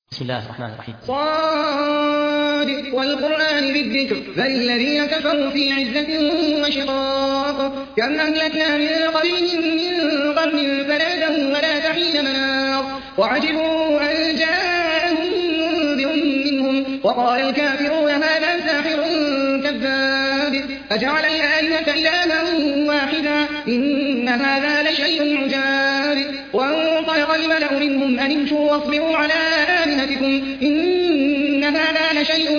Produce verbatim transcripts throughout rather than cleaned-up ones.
بسم الله الرحمن الرحيم. صاد والقرآن بالذكر بل الذين كفروا في عزة وشقاق كم أهلكنا من قبلهم من قرن فنادوا ولا تحين مناص وعجبوا أن جاءهم منذر منهم وقال الكافرون هذا ساحر كذاب أجعل الآلهة إلها واحدا إن هذا لشيء عجاب وانطلق الملأ منهم أن امشوا واصبروا على آلهتكم إن هذا لشيء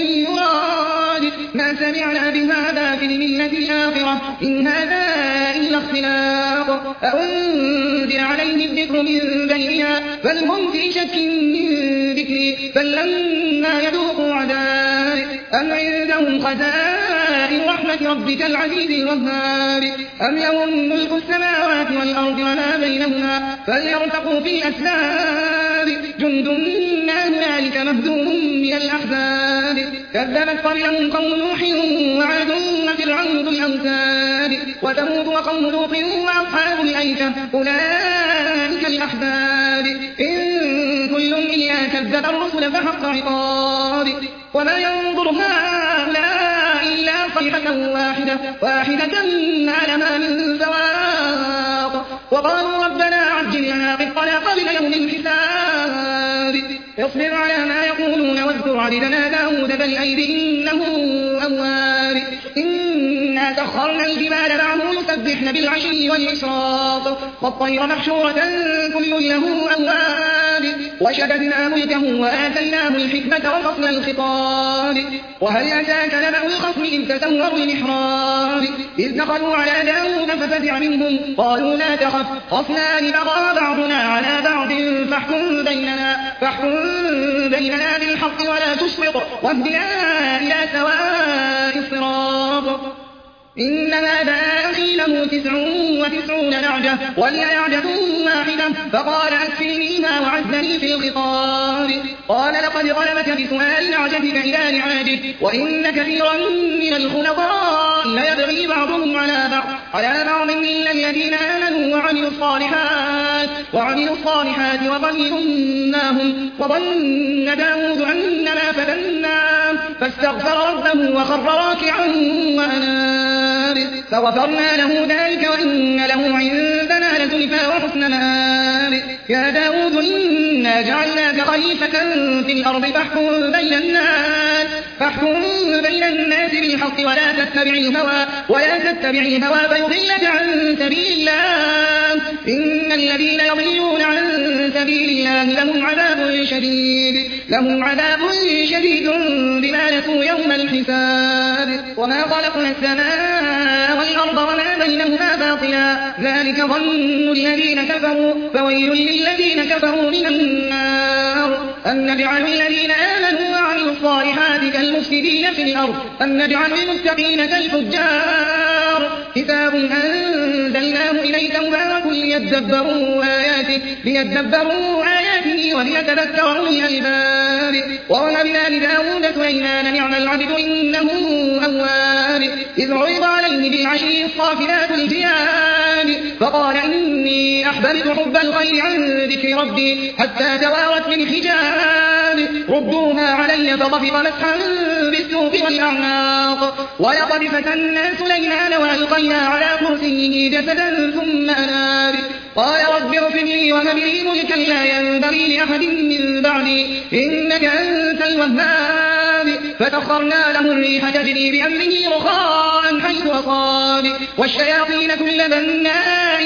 يراد ما سمعنا بهذا في الملة الآخرة إن هذا إلا اختلاق أأنزل عليه الذكر من بيننا بل هم في شك من ذكري فلما يذوقوا عذاب أم عندهم خزائن رحمة ربك العزيز الوهاب أم لهم ملك السماوات والأرض وما بينهما فليرتقوا في الأسباب جند ما هنالك مهزوم من الأحزاب كذبت قبلهم قوم نوح وعاد وفرعون ذو الأوتاد وثمود وقوم لوط وأصحاب الأيكة أولئك الأحزاب إن كل إلا كذب الرسل فحق عقاب وما ينظر هؤلاء إلا صيحة واحدة واحدة على ما من فواق وقالوا ربنا عجل لنا قطنا قبل يوم الحساب اصبر على ما يقولون واذكر عبدنا داود ذا الأيد إنه أواب إنا سخرنا الجبال معه يسبحن بالعشي والإشراق والطير محشورة كل له أواب وشددنا ملكه وآتيناه الحكمة وفصل الخطاب وهل أتاك نبأ الخصم إذ تسوروا المحراب إذ دخلوا على داود ففزع منهم قالوا لا تخف خصمان بغى بعضنا على بعض فاحكم بيننا فاحكم بيننا بالحق ولا تشطط واهدنا إلى سواء الصراط إن هذا أخي له تسع وتسعون نعجة ولي نعجة واحدة فقال أكفلنيها وعزني في الخطاب قال لقد غلبك بسؤال نعجتك إلى نعاجك وإن كثيرا من الخلطاء ليبغي بعضهم على بعض على بعض إلا الذين آمنوا وعملوا الصالحات وعملوا الصالحات وقليل ما هم وظن داود أنما فتناه فاستغفر ربه وخر راكعا وأناب فغفرنا له ذلك وإن له عندنا لزلفى وحسن مآب يا داود إنا جعلناك خليفة في الأرض فاحكم بين الناس فاحكم بين الناس بالحق ولا تتبع الهوى ولا تتبع الهوى فيضلك عن سبيل الله إن الذين يضلون عن سبيل الله لهم عذاب شديد لهم عذاب شديد بما نسوا يوم الحساب وما خلقنا السماء والأرض وما بينهما باطلا ذلك ظن الذين كفروا فويل للذين كفروا من النار أم نجعل الذين آمنوا وعملوا الصالحات كالمفسدين في الأرض أم نجعل المتقين كالفجار كتاب أنزلناه إليك مبارك ليدبروا آياته ليدبروا آياته وليتذكر أولي الألباب ووهبنا لداود سليمان نعم العبد إنه أواب إذ عرض عليه بالعشي الصافنات الجياد فقال إني أحببت حب الخير عن ذكر ربي حتى توارت بالحجاب ردوها علي فطفق مسحا بالسوق والأعناق ولقد فتنا سليمان وألقينا على كرسيه جسدا ثم أناب قال رب اغفر لي وهب لي ملكا لا ينبغي لأحد من بعدي إنك أنت الوهاب فسخرنا له الريح تجري بأمره رخاء حيث أصاب والشياطين كل بناء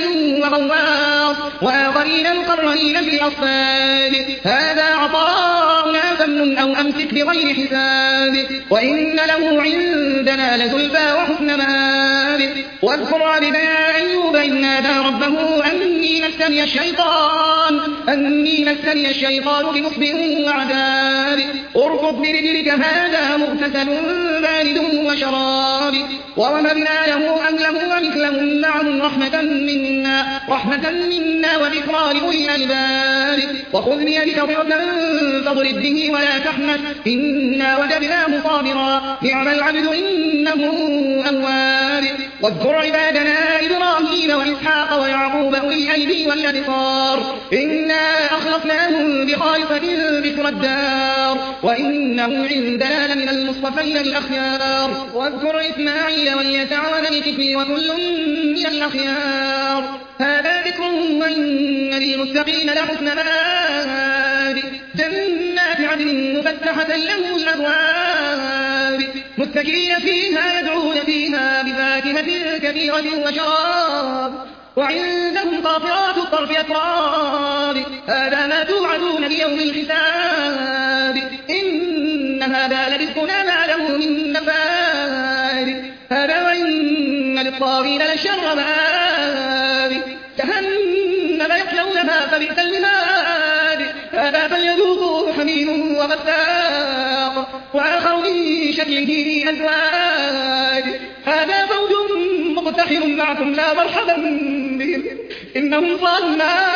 وغواص وآخرين مقرنين في الأصفاد هذا عطاؤنا فمن أو أمسك بغير حساب وإن له عندنا لزلفى وحسن مآب واذكر عبدنا أيوب إذ نادى ربه أني مسني الشيطان أني مسني الشيطان بنصب وعذاب اركض برجلك هذا مغتسل بارد وشراب ووهبنا له أهله ومثلهم معهم رحمة منا رحمة منا وذكرى لأولي الألباب وخذ بيدك ضغطا فاضرب به ولا تحنث إنا وجدناه صابرا نعم العبد إنه أواب واذكر عبادنا إبراهيم وإسحاق ويعقوب أولي الأيدي والأبصار إنا أخلصناهم بخالصة ذكر الدار وإنهم عندنا لمن المصطفين الأخيار واذكر إسماعيل واليسع وذا الكفل وكل من الأخيار هذا ذكر وإن للمتقين لحسن مآب جنات عدن مفتحة لهم الأبواب متكئين فيها يدعون فيها بفاكهة كثيرة وشراب وعندهم قاصرات الطرف أتراب هذا ما توعدون ليوم الحساب إن هذا لرزقنا ما له من نفاد هذا وإن للطاغين لشر مآب جهنم يصلونها فبئس المهاد هذا فليذوقوه حميم وغساق وآخر من شكله أزواج هذا فوج مقتحم معكم لا مرحبا بهم إنهم صالوا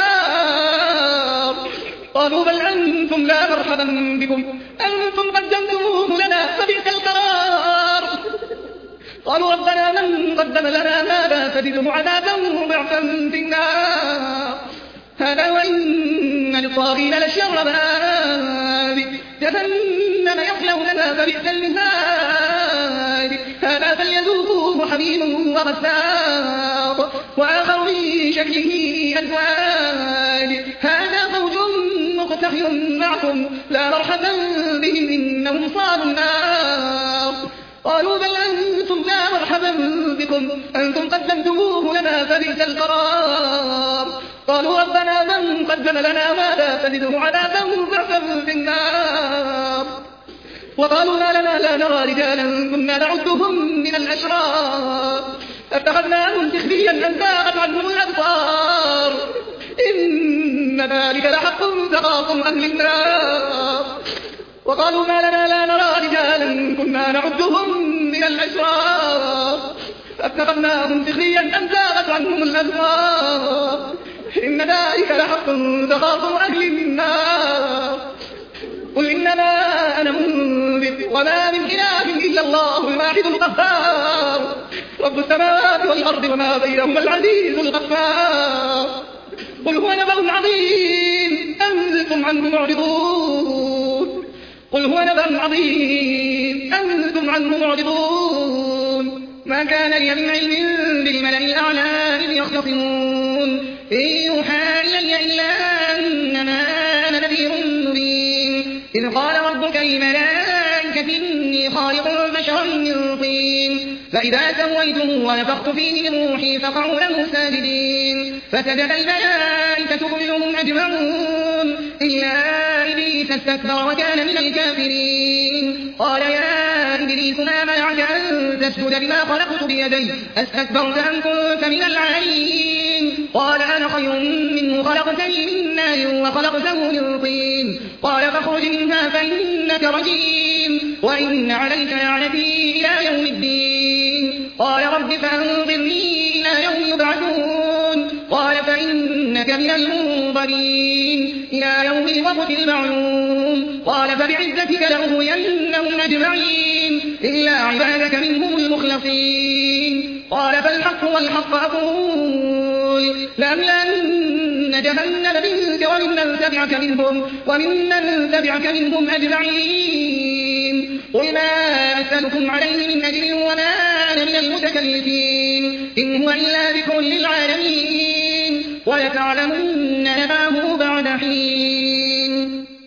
النار قالوا بل أنتم لا مرحبا بكم أنتم قدمتموه لنا فبئس القرار قالوا ربنا من قدم لنا هذا فزده عذابا ضعفا في النار هذا وإن للطاغين لشر مآب جهنم يصلونها فبئس المهاد هذا فليذوقوه حميم وغساق وآخر من شكله أزواج هذا فوج مقتحم معكم لا مرحبا بهم إنهم صالوا النار قالوا بل أنتم لا مرحبا بكم أنتم قدمتموه لنا فبئس القرار قالوا ربنا من قدم لنا هذا فزده عذابا ضعفا في النار وقالوا ما لنا لا نرى رجالا كنا نعدهم من الأشرار اتخذناهم سخريا أن زاغت عنهم الأبصار إن ذلك لحق تخاصم أهل النار وقالوا ما لنا لا نرى رجالا كنا نعدهم من الأشرار اتخذناهم سخريا أن زاغت عنهم الأبصار إن ذلك لحق تخاصم أهل النار قل إنما أنا منذر وما من إله إلا الله الواحد القهار رب السماوات والأرض وما بينهما العزيز الغفار قل هو نبأ عظيم أنتم عنه معرضون قل هو نبأ عظيم أنتم عنه معرضون ما كان لي من علم بالملأ الأعلى إذ يختصمون إن يوحى إلي إلا أنما أنا نذير مبين إذ قال ربك للملائكة إني خالق بشرا من طين فإذا سويته ونفخت فيه من روحي فقعوا له ساجدين فسجد الملائكة كلهم أجمعون إلا إبليس استكبر وكان من الكافرين قال يا إبليس ما منعك أن تسجد لما خلقت بيدي أستكبرت أم كنت من العالين قال أنا خير منه خلقتني من نار وخلقته من طين قال فاخرج منها فإنك رجيم وإن عليك لعنتي إلى يوم الدين قال رب فأنظرني إلى يوم يبعثون قال فإنك من المنظرين إلى يوم الوقت المعلوم قال فبعزتك لأغوينهم أجمعين إلا عبادك منهم المخلصين قال فالحق والحق أقول لأملأن جهنم منك وممن تبعك منهم وممن تبعك منهم أجمعين قل ما أسألكم عليه من أجر وما أنا من المتكلفين إن هو إلا ذكر للعالمين ولتعلمن نبأه بعد حين